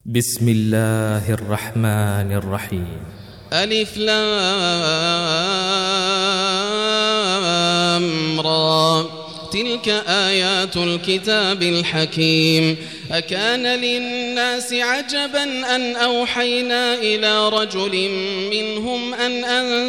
بسم الله الرحمن الرحيم. ألف لام را تلك آيات الكتاب الحكيم. أكان للناس عجبا أن أوحينا إلى رجل منهم أن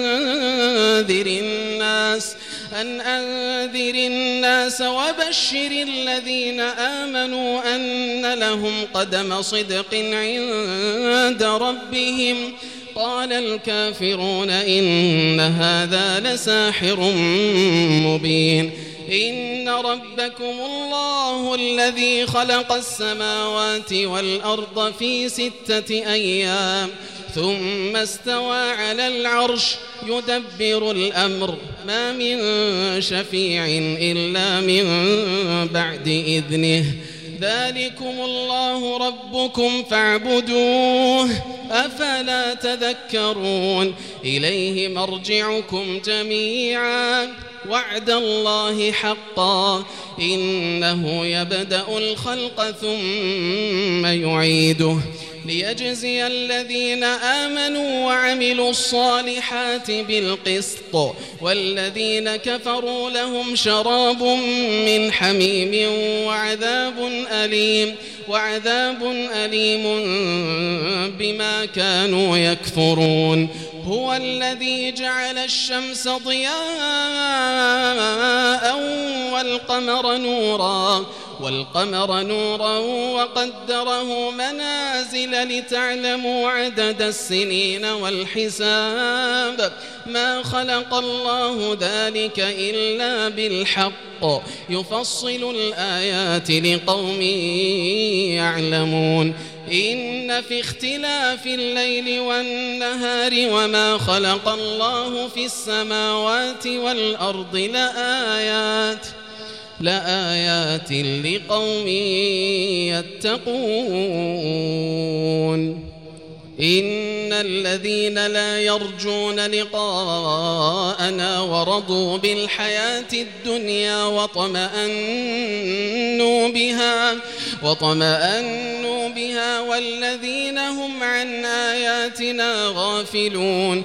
أنذر الناس وبشر الذين آمنوا أن لهم قدم صدق عند ربهم. قال الكافرون إن هذا لساحر مبين. إن ربكم الله الذي خلق السماوات والأرض في 6 أيام ثم استوى على العرش يدبر الأمر ما من شفيع إلا من بعد إذنه. ذلكم الله ربكم فاعبدوه أفلا تذكرون. إليه مرجعكم جميعا وعد الله حقا إنه يبدأ الخلق ثم يعيده ليجزي الذين آمنوا وعملوا الصالحات بالقسط والذين كفروا لهم شراب من حميم وعذاب أليم بما كانوا يكفرون. هو الذي جعل الشمس ضياء والقمر نورا وقدره منازل لتعلموا عدد السنين والحساب. ما خلق الله ذلك إلا بالحق يفصل الآيات لقوم يعلمون. إن في اختلاف الليل والنهار وما خلق الله في السماوات والأرض لآيات لقوم يتقون. إن الذين لا يرجون لقاءنا ورضوا بالحياة الدنيا وطمأنوا بها والذين هم عن آياتنا غافلون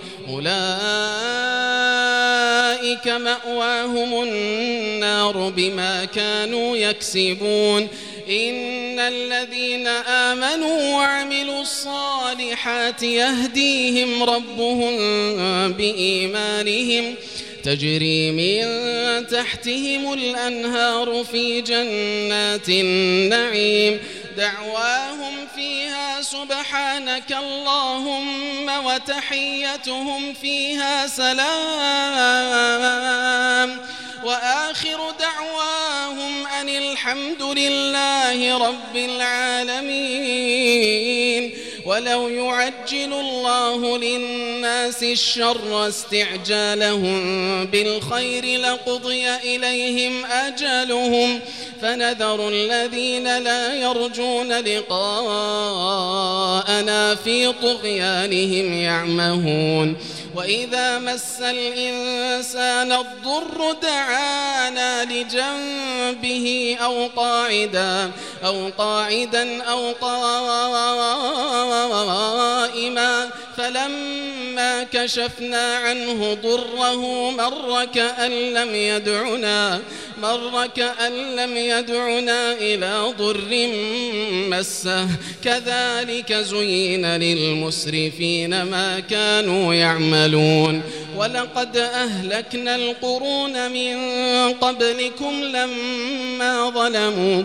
أولئك مأواهم النار بما كانوا يكسبون. إن الذين آمنوا وعملوا الصالحات يهديهم ربهم بإيمانهم تجري من تحتهم الأنهار في جنات النعيم دعواهم فيها سبحانك اللهم وتحيتهم فيها سلام وآخر دعواهم أن الحمد لله رب العالمين. ولو يعجل الله للناس الشر استعجالهم بالخير لقضي إليهم أجلهم فنذر الذين لا يرجون لقاءنا في طغيانهم يعمهون. وإذا مس الإنسان الضر دعانا لجنبه أو قاعدا أو قائما فلما كشفنا عنه ضره مر كأن لم يدعنا إلى ضر مسه كذلك زين للمسرفين ما كانوا يعملون. ولقد أهلكنا القرون من قبلكم لما ظلموا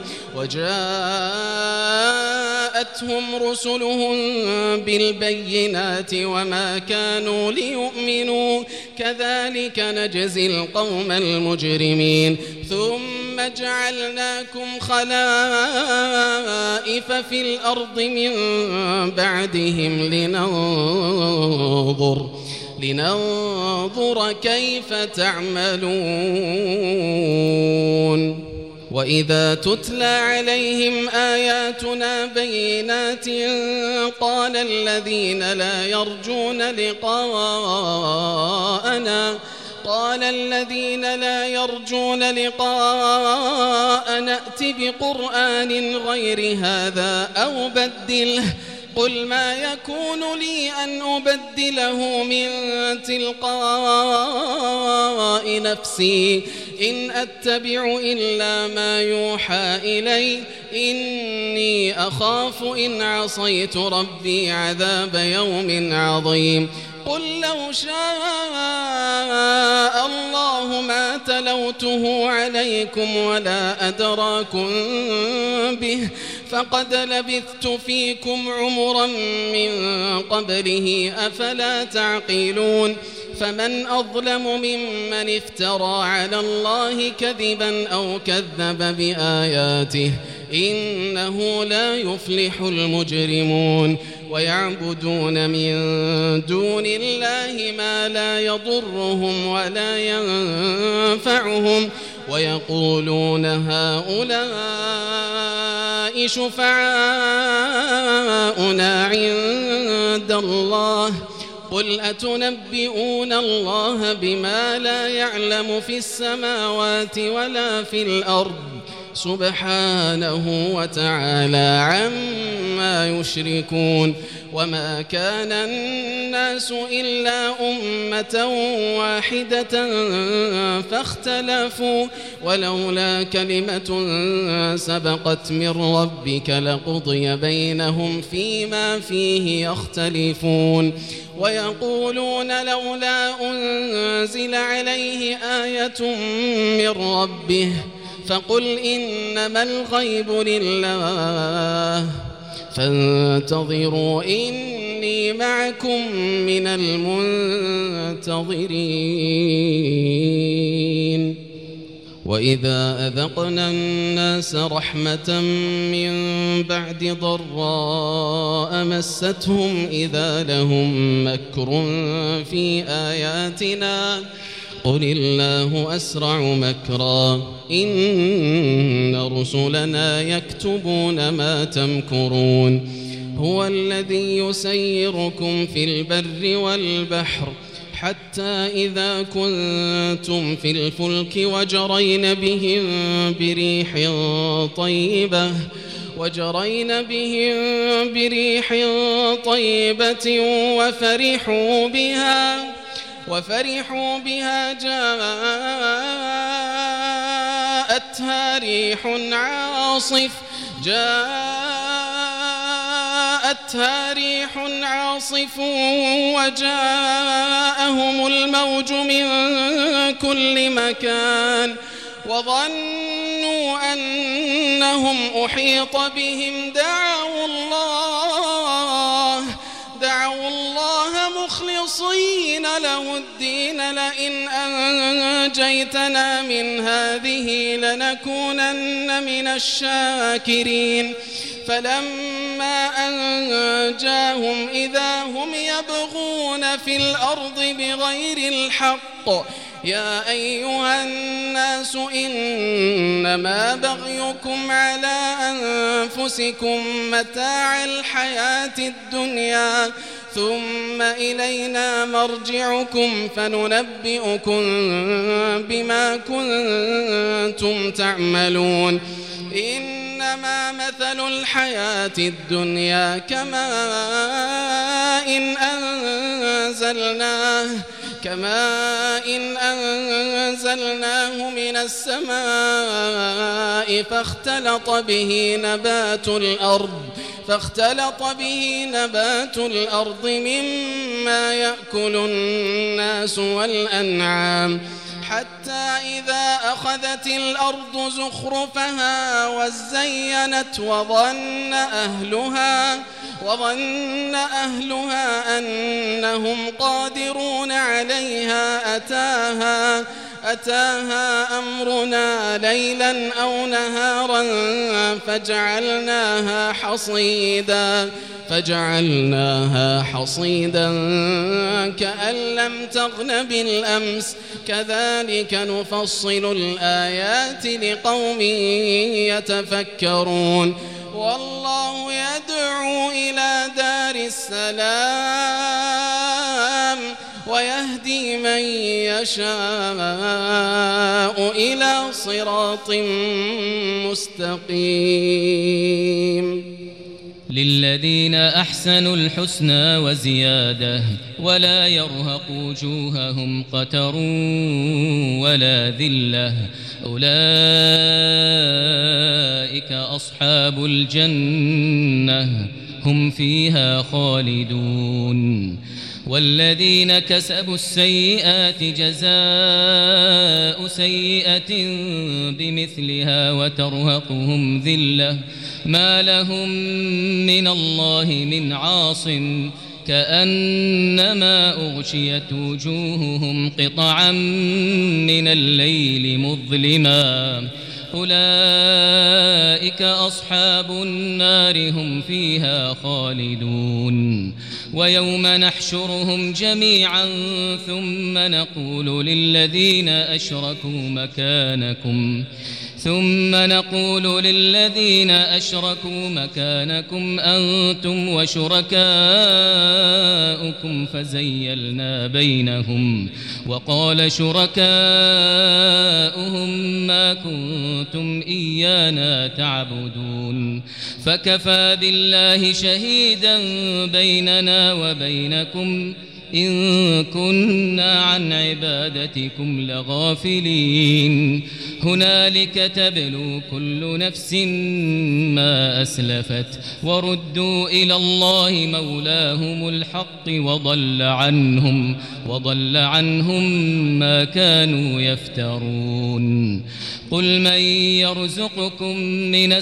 وجاءتهم رسلهم بالبينات وما كانوا ليؤمنوا كذلك نجزي القوم المجرمين. ثم جعلناكم خلائف في الأرض من بعدهم لننظر كيف تعملون. وإذا تتلى عليهم آياتنا بينات قال الذين لا يرجون لقاءنا ائت بقرآن غير هذا أو بدله قل ما يكون لي أن أبدله من تلقاء نفسي إن أتبع إلا ما يوحى إلي إني أخاف إن عصيت ربي عذاب يوم عظيم قل لو شاء الله ما تلوته عليكم ولا أدراكم به فقد لبثت فيكم عمرا من قبله أفلا تعقلون فمن أظلم ممن افترى على الله كذبا أو كذب بآياته إنه لا يفلح المجرمون ويعبدون من دون الله ما لا يضرهم ولا ينفعهم ويقولون هؤلاء شفعاؤنا عند الله قل أتنبئون الله بما لا يعلم في السماوات ولا في الأرض سبحانه وتعالى عما يشركون وما كان الناس إلا أمة واحدة فاختلفوا ولولا كلمة سبقت من ربك لقضي بينهم فيما فيه يختلفون ويقولون لولا أنزل عليه آية من ربه فقل إنما الغيب لله فانتظروا إني معكم من المنتظرين وإذا أذقنا الناس رحمة من بعد ضراء مستهم إذا لهم مكر في آياتنا قل الله أسرع مكرا إن رسلنا يكتبون ما تمكرون هو الذي يسيركم في البر والبحر حتى إذا كنتم في الفلك وجرين بهم بريح طيبة وفرحوا بها جاءتها ريح عاصف وجاءهم الموج من كل مكان وظنوا أنهم أحيط بهم دعوا الله مخلصين له الدين لئن أنجيتنا من هذه لنكونن من الشاكرين فلما أنجاهم إذا هم يبغون في الأرض بغير الحق يا أيها الناس إنما بغيكم على أنفسكم متاع الحياة الدنيا ثم إلينا مرجعكم فننبئكم بما كنتم تعملون إنما مثل الحياة الدنيا كماء إن أنزلناه من السماء فاختلط به نبات الأرض مما يأكل الناس والأنعام حتى إذا أخذت الأرض زخرفها وزينت وظن أهلها أنهم قادرون عليها أتاها أمرنا ليلا أو نهارا فجعلناها حصيدا كأن لم تغن بالأمس كذلك نفصل الآيات لقوم يتفكرون والله يدعو إلى دار السلام ويهدي من يشاء إلى صراط مستقيم للذين أحسنوا الحسنى وزيادة ولا يرهق وجوههم قتر ولا ذلة أولئك أصحاب الجنة هم فيها خالدون والذين كسبوا السيئات جزاء سيئة بمثلها وترهقهم ذلة ما لهم من الله من عاصم كأنما أغشيت وجوههم قطعا من الليل مظلما أولئك أصحاب النار هم فيها خالدون ويوم نحشرهم جميعا ثم نقول للذين أشركوا مكانكم أنتم وشركاؤكم فزيلنا بينهم وقال شركاؤهم ما كنتم إيانا تعبدون فكفى بالله شهيدا بيننا وبينكم إن كنا عن عبادتكم لغافلين هنالك تبلو كل نفس ما أسلفت وردوا إلى الله مولاهم الحق وضل عنهم ما كانوا يفترون قل من يرزقكم من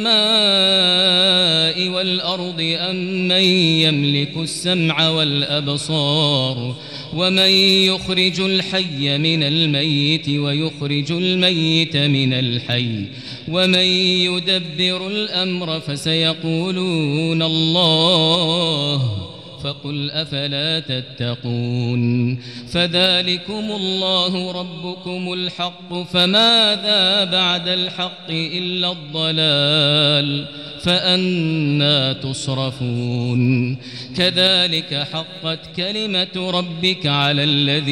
السماء والأرض أم من يملك السمع والأبصار ومن يخرج الحي من الميت ويخرج الميت من الحي ومن يدبر الأمر فسيقولون الله فقل أفلا تتقون فذلكم الله ربكم الحق فماذا بعد الحق إلا الضلال فأنى تصرفون كذلك حقت كلمة ربك على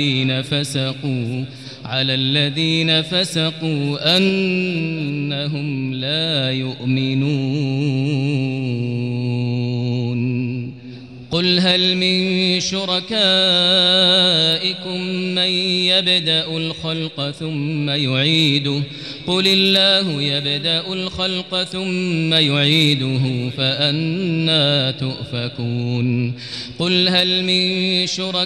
الذين فسقوا أنهم لا يؤمنون قل هل من شركائكم من يبدأ الخلق ثم يعيده قل الله يبدأ الخلق ثم يعيده فأنى تؤفكون قل هل من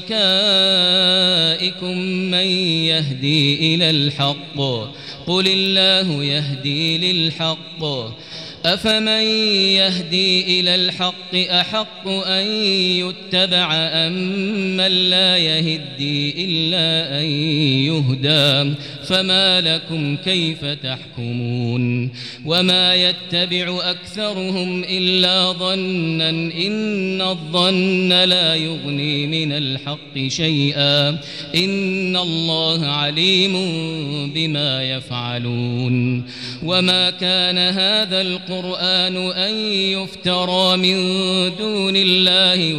شركائكم من يهدي إلى الحق قل الله يهدي للحق أفمن يهدي إلى الحق أحق أن يتبع أم من لا يهدي إلا أن يهدى فما لكم كيف تحكمون وما يتبع أكثرهم إلا ظنا إن الظن لا يغني من الحق شيئا إن الله عليم بما يفعلون وما كان هذا القرآن أن يفترى من دون الله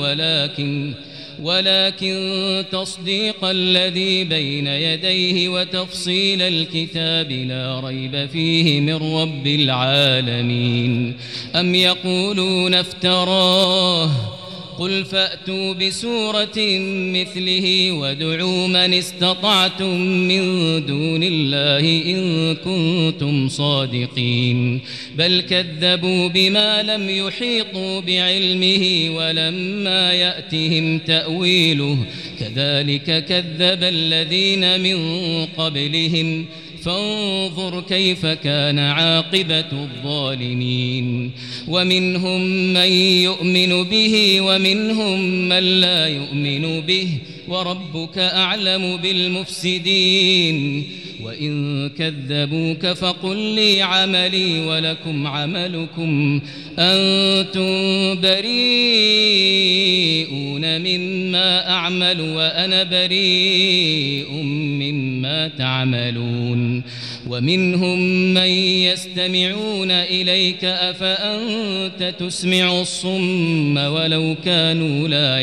ولكن تصديق الذي بين يديه وتفصيل الكتاب لا ريب فيه من رب العالمين أم يقولون افتراه قل فأتوا بسورة مثله وادعوا من استطعتم من دون الله إن كنتم صادقين بل كذبوا بما لم يحيطوا بعلمه ولما يأتهم تأويله كذلك كذب الذين من قبلهم فانظر كيف كان عاقبة الظالمين ومنهم من يؤمن به ومنهم من لا يؤمن به وربك أعلم بالمفسدين وإن كذبوك فقل لي عملي ولكم عملكم أنتم بريئون مما أعمل وأنا بريء مما تعملون ومنهم من يستمعون إليك أفأنت تسمع الصم ولو كانوا لا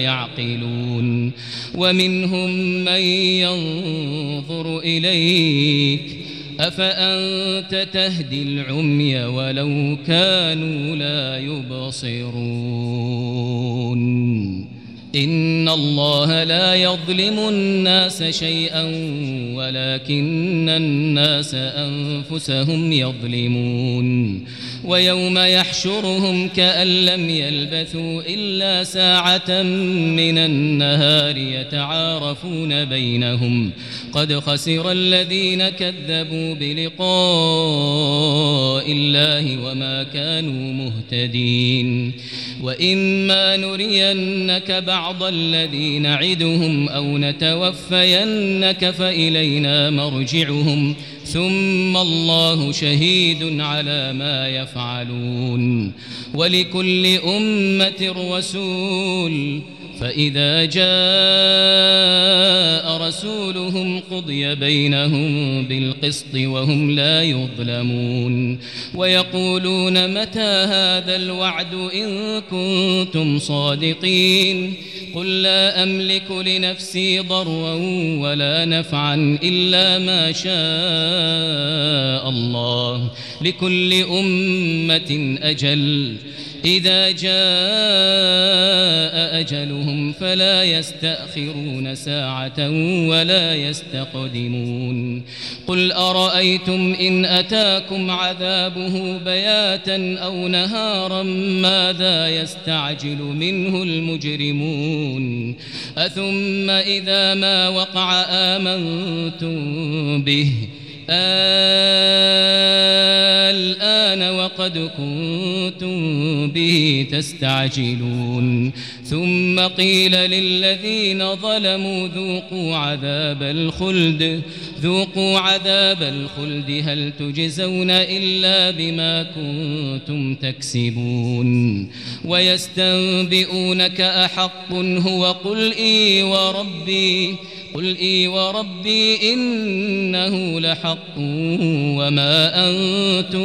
يعقلون ومنهم من ينظر إليك أفأنت تهدي العمي ولو كانوا لا يبصرون إن الله لا يظلم الناس شيئا ولكن الناس أنفسهم يظلمون ويوم يحشرهم كأن لم يلبثوا إلا ساعة من النهار يتعارفون بينهم قد خسر الذين كذبوا بلقاء الله وما كانوا مهتدين وإما نرينك بعض الذي نعدهم أو نتوفينك فإلينا مرجعهم ثم الله شهيد على ما يفعلون ولكل أمة رسول فإذا جاء رسولهم قضي بينهم بالقسط وهم لا يظلمون ويقولون متى هذا الوعد إن كنتم صادقين قل لا أملك لنفسي ضرا ولا نفعا إلا ما شاء الله لكل أمة أجل إذا جاء أجلهم فلا يستأخرون ساعة ولا يستقدمون قل أرأيتم إن أتاكم عذابه بياتا أو نهارا ماذا يستعجل منه المجرمون أثم إذا ما وقع آمنتم به الآن وقد كنتم به تستعجلون ثم قيل للذين ظلموا ذوقوا عذاب الخلد هل تجزون إلا بما كنتم تكسبون ويستنبئونك أحق هو قل إي وربي إنه لحق وما أنتم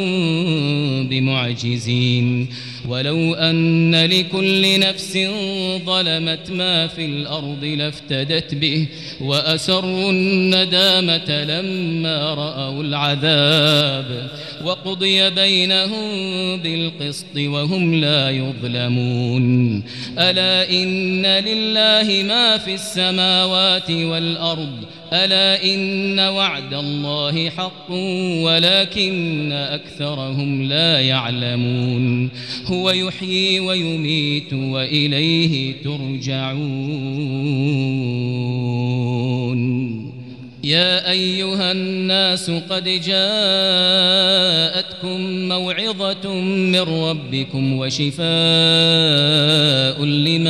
بمعجزين ولو أن لكل نفس ظلمت ما في الأرض لافتدت به وأسروا الندامة لما رأوا العذاب وقضي بينهم بالقسط وهم لا يظلمون ألا إن لله ما في السماوات والأرض ألا إن وعد الله حق ولكن أكثرهم لا يعلمون هو يحيي ويميت وإليه ترجعون يا أيها الناس قد جاءتكم موعظة من ربكم وشفاء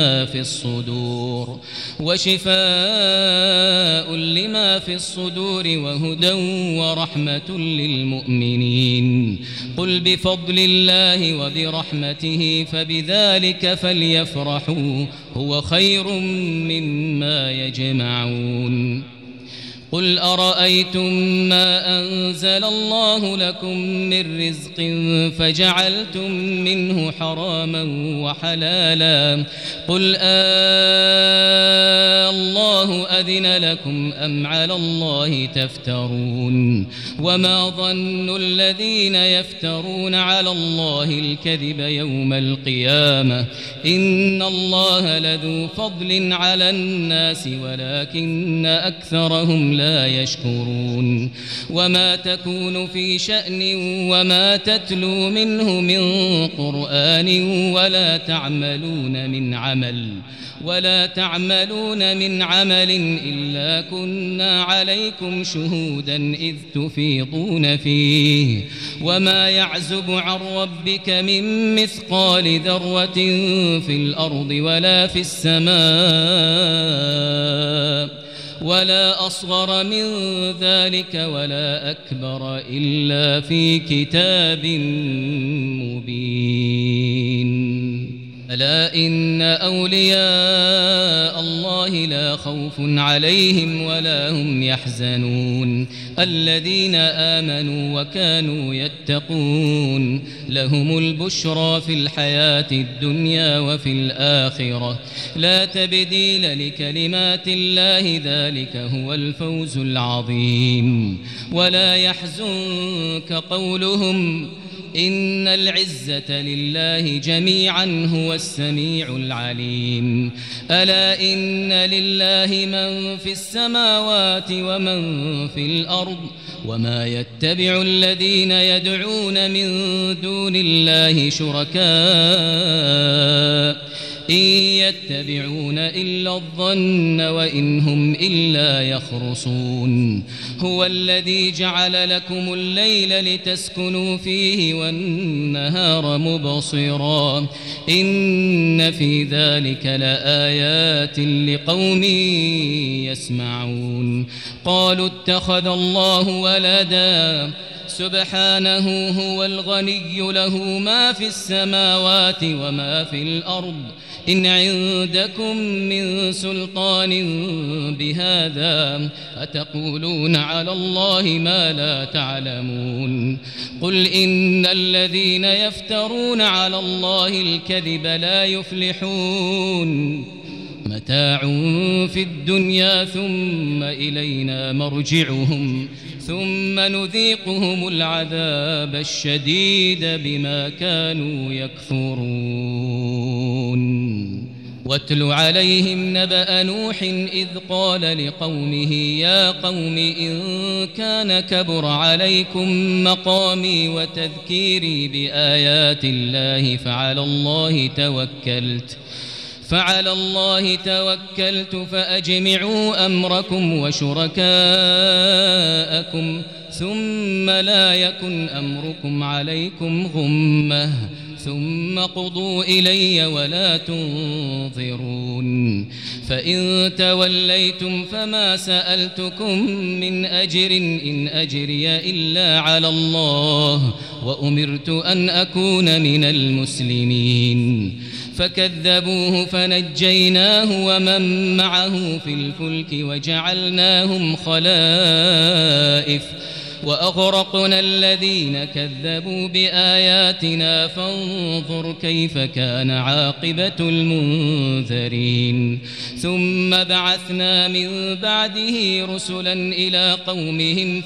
لما في الصدور وهدى ورحمة للمؤمنين قل بفضل الله وبرحمته فبذلك فليفرحوا هو خير مما يجمعون قل أرأيتم ما أنزل الله لكم من رزق فجعلتم منه حراما وحلالا قل الله أذن لكم أم على الله تفترون وما ظن الذين يفترون على الله الكذب يوم القيامة إن الله لذو فضل على الناس ولكن أكثرهم لا يشكرون وما تكون في شأن وما تتلو منه من قرآن ولا تعملون من عمل إلا كنا عليكم شهودا إذ تفيضون فيه وما يعزب عن ربك من مثقال ذرة في الأرض ولا في السماء ولا أصغر من ذلك ولا أكبر إلا في كتاب مبين ألا إن أولياء الله الله لا خوف عليهم ولا هم يحزنون الذين آمنوا وكانوا يتقون لهم البشرى في الحياة الدنيا وفي الآخرة لا تبديل لكلمات الله ذلك هو الفوز العظيم ولا يحزنك قولهم إن العزة لله جميعا هو السميع العليم ألا إن لله من في السماوات ومن في الأرض وما يتبع الذين يدعون من دون الله شركاء إن يتبعون إلا الظن وإن هم إلا يخرصون هو الذي جعل لكم الليل لتسكنوا فيه والنهار مبصرا إن في ذلك لآيات لقوم يسمعون قالوا اتخذ الله ولدا سبحانه هو الغني له ما في السماوات وما في الأرض إن عندكم من سلطان بهذا أتقولون على الله ما لا تعلمون قل إن الذين يفترون على الله الكذب لا يفلحون متاع في الدنيا ثم إلينا مرجعهم ثم نذيقهم العذاب الشديد بما كانوا يكفرون واتل عليهم نبأ نوح إذ قال لقومه يا قوم إن كان كبر عليكم مقامي وتذكيري بآيات الله فعلى الله توكلت فأجمعوا أمركم وشركاءكم ثم لا يكن أمركم عليكم غمة ثم قضوا إلي ولا تنظرون فإن توليتم فما سألتكم من أجر إن أجري إلا على الله وأمرت أن أكون من المسلمين فكذبوه فنجيناه ومن معه في الفلك وجعلناهم خلائف وأغرقنا الذين كذبوا بآياتنا فانظر كيف كان عاقبة المنذرين ثم بعثنا من بعده رسلا إلى قومهم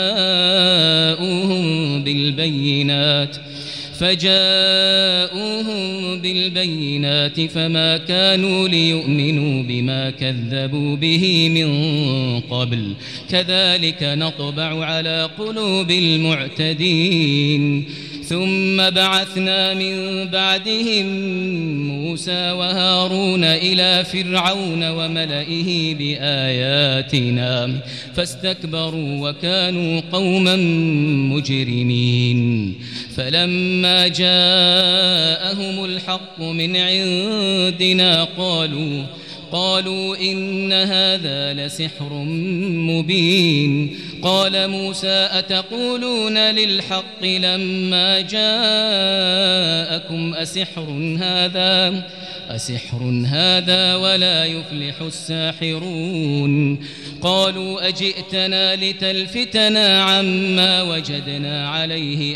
فجاءوهم بالبينات فما كانوا ليؤمنوا بما كذبوا به من قبل كذلك نطبع على قلوب المعتدين ثم بعثنا من بعدهم موسى وهارون إلى فرعون وملئه بآياتنا فاستكبروا وكانوا قوما مجرمين فلما جاءهم الحق من عندنا قالوا إن هذا لسحر مبين قال موسى أتقولون للحق لما جاءكم أسحر هذا ولا يفلح الساحرون قالوا أجئتنا لتلفتنا عما وجدنا عليه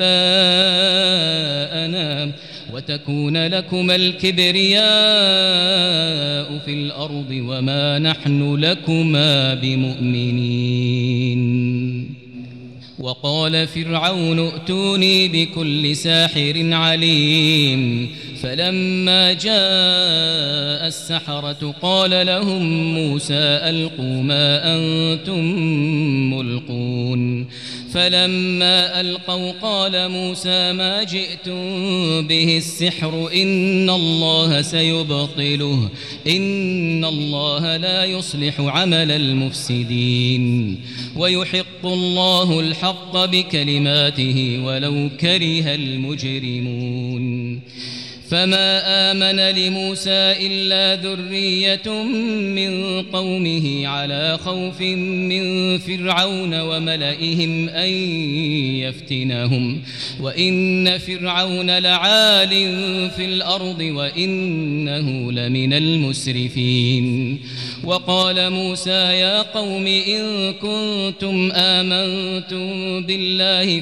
آباءنا وتكون لكما الكبرياء في الأرض وما نحن لكما بمؤمنين وقال فرعون ائتوني بكل ساحر عليم فلما جاء السحرة قال لهم موسى ألقوا ما أنتم ملقون فلما ألقوا قال موسى ما جئتم به السحر إن الله سيبطله إن الله لا يصلح عمل المفسدين ويحق الله الحق بكلماته ولو كره المجرمون فما آمن لموسى إلا ذرية من قومه على خوف من فرعون وملئهم أن يفتنهم وإن فرعون لعال في الأرض وإنه لمن المسرفين. وقال موسى يا قوم إن كنتم آمنتم بالله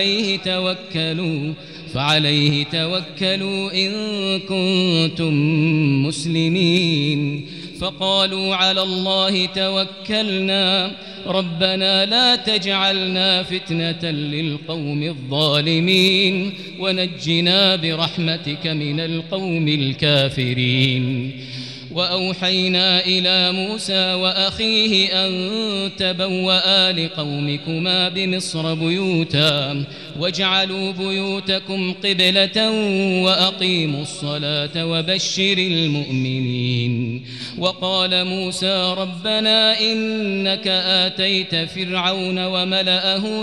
فعليه توكلوا إن كنتم مسلمين. فقالوا على الله توكلنا ربنا لا تجعلنا فتنة للقوم الظالمين ونجنا برحمتك من القوم الكافرين. وأوحينا إلى موسى وأخيه أن تبوأ لقومكما بمصر بيوتا واجعلوا بيوتكم قبلة وأقيموا الصلاة وبشر المؤمنين. وقال موسى ربنا إنك آتيت فرعون وملأه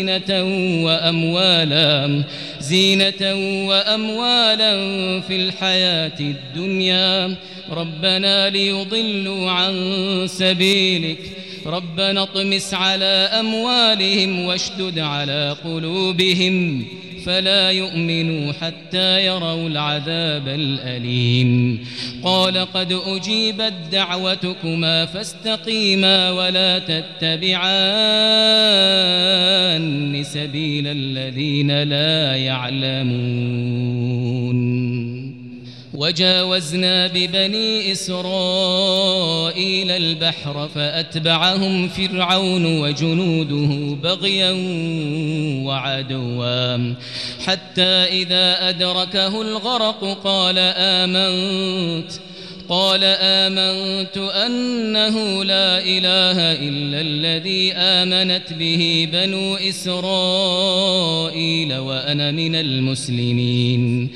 زينة وأموالا في الحياة الدنيا ربنا ليضلوا عن سبيلك ربنا اطمس على أموالهم واشدد على قلوبهم فلا يؤمنوا حتى يروا العذاب الأليم. قال قد أجيبت دعوتكما فاستقيما ولا تتبعان سبيل الذين لا يعلمون. وجاوزنا ببني إسرائيل البحر فأتبعهم فرعون وجنوده بغيا وعدوا حتى إذا أدركه الغرق قال آمنت أنه لا إله إلا الذي آمنت به بنو إسرائيل وأنا من المسلمين.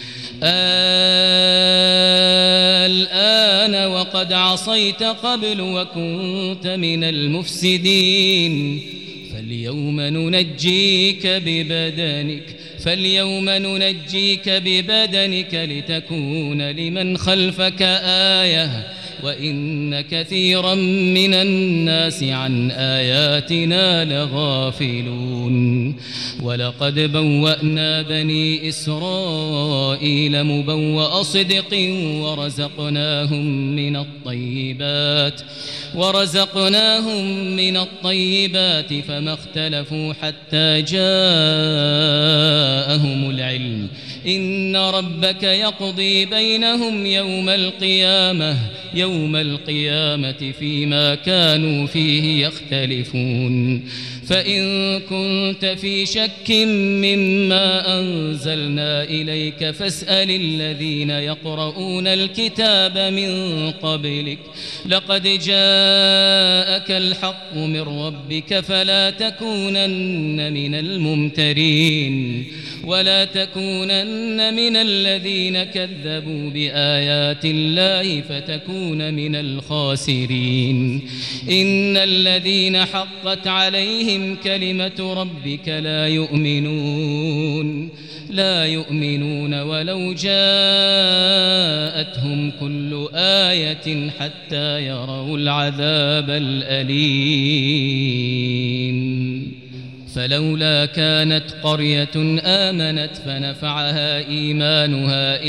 الآن وقد عصيت قبل وكنت من المفسدين فاليوم ننجيك ببدنك لتكون لمن خلفك آية وإن كثيرا من الناس عن آياتنا لغافلون. ولقد بوأنا بني إسرائيل مبوأ صدق ورزقناهم من الطيبات فما اختلفوا حتى جاءهم العلم إن ربك يقضي بينهم يوم القيامة فيما كانوا فيه يختلفون. فإن كنت في شك مما أنزلنا إليك فاسأل الذين يقرؤون الكتاب من قبلك لقد جاءك الحق من ربك فلا تكونن من الممترين ولا تكونن من الذين كذبوا بآيات الله فتكون من الخاسرين. إن الذين حقت عليهم كلمة ربك لا يؤمنون ولو جاءتهم كل آية حتى يروا العذاب الأليم. فلولا كانت قرية آمنت فنفعها إيمانها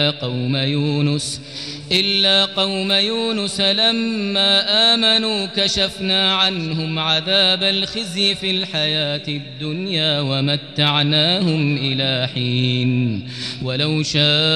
إلا قوم يونس لما آمنوا كشفنا عنهم عذاب الخزي في الحياة الدنيا ومتعناهم إلى حين. ولو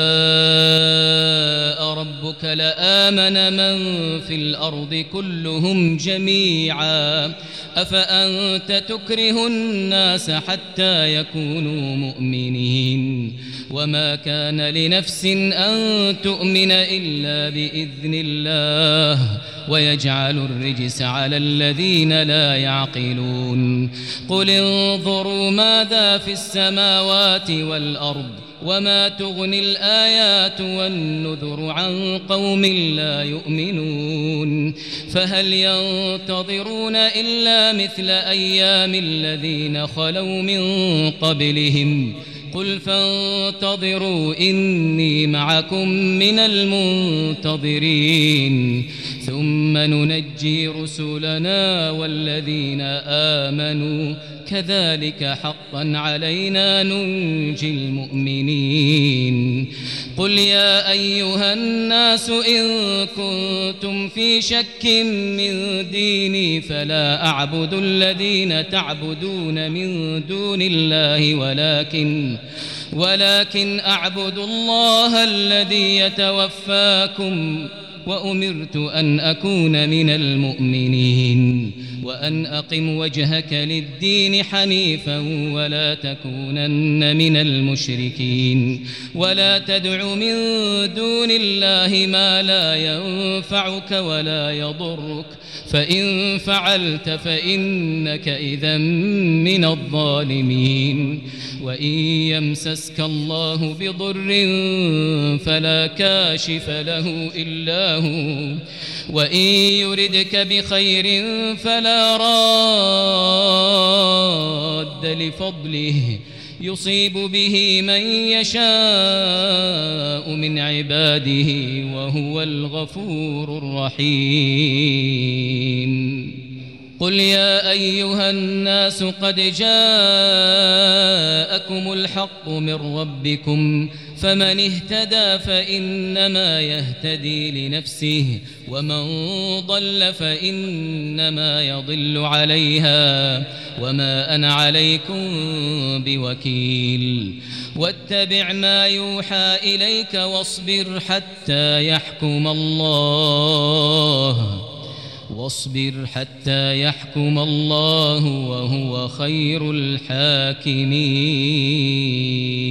شاء ربك لآمن من في الأرض كلهم جميعا أفأنت تكره الناس حتى يكونوا مؤمنين وما كان لنفس أن تؤمن إلا بإذن الله ويجعل الرجس على الذين لا يعقلون. قل انظروا ماذا في السماوات والأرض وما تغني الآيات والنذر عن قوم لا يؤمنون. فهل ينتظرون إلا مثل أيام الذين خلوا من قبلهم قل فانتظروا إني معكم من المنتظرين ثم ننجي رسلنا والذين آمنوا كذلك حقا علينا ننجي المؤمنين قل يا أيها الناس إن كنتم في شك من ديني فلا أعبد الذين تعبدون من دون الله ولكن أعبد الله الذي يتوفاكم وأمرت أن أكون من المؤمنين وأن أقم وجهك للدين حنيفا ولا تكونن من المشركين ولا تدع من دون الله ما لا ينفعك ولا يضرك فإن فعلت فإنك إذا من الظالمين وإن يمسسك الله بضر فلا كاشف له إلا هو وإن يردك بخير فلا راد لفضله يصيب به من يشاء من عباده وهو الغفور الرحيم قل يا أيها الناس قد جاءكم الحق من ربكم فمن اهتدى فإنما يهتدي لنفسه ومن ضل فإنما يضل عليها وما أنا عليكم بوكيل واتبع ما يوحى إليك واصبر حتى يحكم الله وهو خير الحاكمين